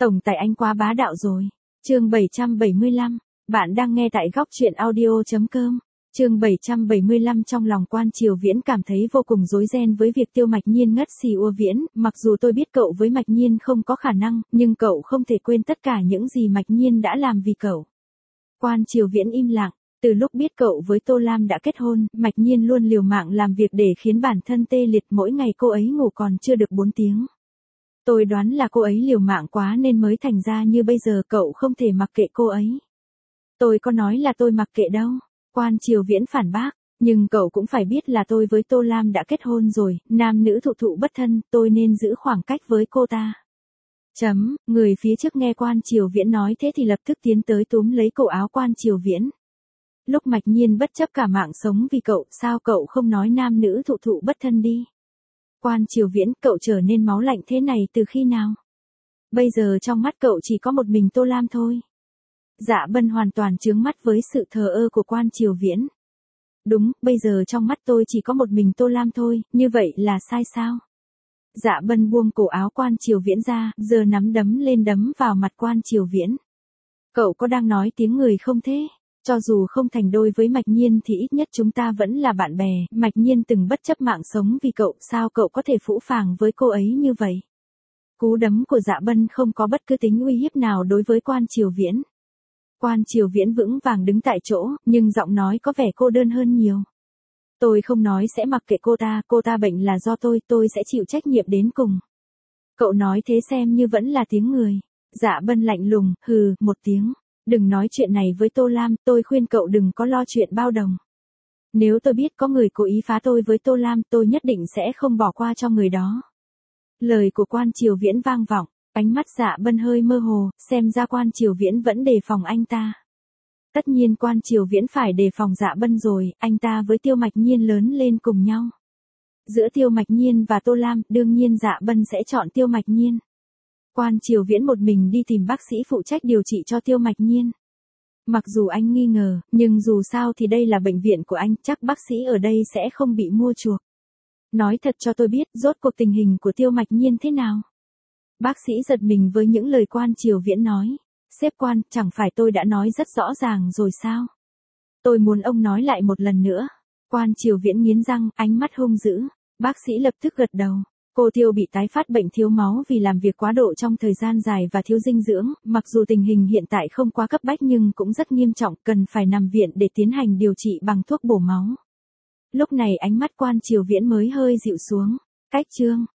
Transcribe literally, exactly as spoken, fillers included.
Tổng tài anh quá bá đạo rồi. Chương bảy trăm bảy mươi lăm, bạn đang nghe tại góc truyện audio chấm com. Chương bảy trăm bảy mươi lăm trong lòng Quan Triều Viễn cảm thấy vô cùng rối ren với việc Tiêu Mạch Nhiên ngất xì ua viễn, mặc dù tôi biết cậu với Mạch Nhiên không có khả năng, nhưng cậu không thể quên tất cả những gì Mạch Nhiên đã làm vì cậu. Quan Triều Viễn im lặng, từ lúc biết cậu với Tô Lam đã kết hôn, Mạch Nhiên luôn liều mạng làm việc để khiến bản thân tê liệt, mỗi ngày cô ấy ngủ còn chưa được bốn tiếng. Tôi đoán là cô ấy liều mạng quá nên mới thành ra như bây giờ, cậu không thể mặc kệ cô ấy. Tôi có nói là tôi mặc kệ đâu. Quan Triều Viễn phản bác, nhưng cậu cũng phải biết là tôi với Tô Lam đã kết hôn rồi, nam nữ thụ thụ bất thân, tôi nên giữ khoảng cách với cô ta. Chấm, người phía trước nghe Quan Triều Viễn nói thế thì lập tức tiến tới túm lấy cổ áo Quan Triều Viễn. Lúc Mạch Nhiên bất chấp cả mạng sống vì cậu, sao cậu không nói nam nữ thụ thụ bất thân đi? Quan Triều Viễn, cậu trở nên máu lạnh thế này từ khi nào? Bây giờ trong mắt cậu chỉ có một mình Tô Lam thôi. Dạ Bân hoàn toàn trướng mắt với sự thờ ơ của Quan Triều Viễn. Đúng, bây giờ trong mắt tôi chỉ có một mình Tô Lam thôi, như vậy là sai sao? Dạ Bân buông cổ áo Quan Triều Viễn ra, giờ nắm đấm lên đấm vào mặt Quan Triều Viễn. Cậu có đang nói tiếng người không thế? Cho dù không thành đôi với Mạch Nhiên thì ít nhất chúng ta vẫn là bạn bè, Mạch Nhiên từng bất chấp mạng sống vì cậu, sao cậu có thể phũ phàng với cô ấy như vậy? Cú đấm của Dạ Bân không có bất cứ tính uy hiếp nào đối với Quan Triều Viễn. Quan Triều Viễn vững vàng đứng tại chỗ, nhưng giọng nói có vẻ cô đơn hơn nhiều. Tôi không nói sẽ mặc kệ cô ta, cô ta bệnh là do tôi, tôi sẽ chịu trách nhiệm đến cùng. Cậu nói thế xem như vẫn là tiếng người. Dạ Bân lạnh lùng, hừ, một tiếng. Đừng nói chuyện này với Tô Lam, tôi khuyên cậu đừng có lo chuyện bao đồng. Nếu tôi biết có người cố ý phá tôi với Tô Lam, tôi nhất định sẽ không bỏ qua cho người đó. Lời của Quan Triều Viễn vang vọng, ánh mắt Dạ Bân hơi mơ hồ, xem ra Quan Triều Viễn vẫn đề phòng anh ta. Tất nhiên Quan Triều Viễn phải đề phòng Dạ Bân rồi, anh ta với Tiêu Mạch Nhiên lớn lên cùng nhau. Giữa Tiêu Mạch Nhiên và Tô Lam, đương nhiên Dạ Bân sẽ chọn Tiêu Mạch Nhiên. Quan Triều Viễn một mình đi tìm bác sĩ phụ trách điều trị cho Tiêu Mạch Nhiên. Mặc dù anh nghi ngờ, nhưng dù sao thì đây là bệnh viện của anh, chắc bác sĩ ở đây sẽ không bị mua chuộc. Nói thật cho tôi biết, rốt cuộc tình hình của Tiêu Mạch Nhiên thế nào? Bác sĩ giật mình với những lời Quan Triều Viễn nói. Sếp Quan, chẳng phải tôi đã nói rất rõ ràng rồi sao? Tôi muốn ông nói lại một lần nữa. Quan Triều Viễn nghiến răng, ánh mắt hung dữ. Bác sĩ lập tức gật đầu. Cô Tiêu bị tái phát bệnh thiếu máu vì làm việc quá độ trong thời gian dài và thiếu dinh dưỡng, mặc dù tình hình hiện tại không quá cấp bách nhưng cũng rất nghiêm trọng, cần phải nằm viện để tiến hành điều trị bằng thuốc bổ máu. Lúc này ánh mắt Quan Triều Viễn mới hơi dịu xuống. Cách chương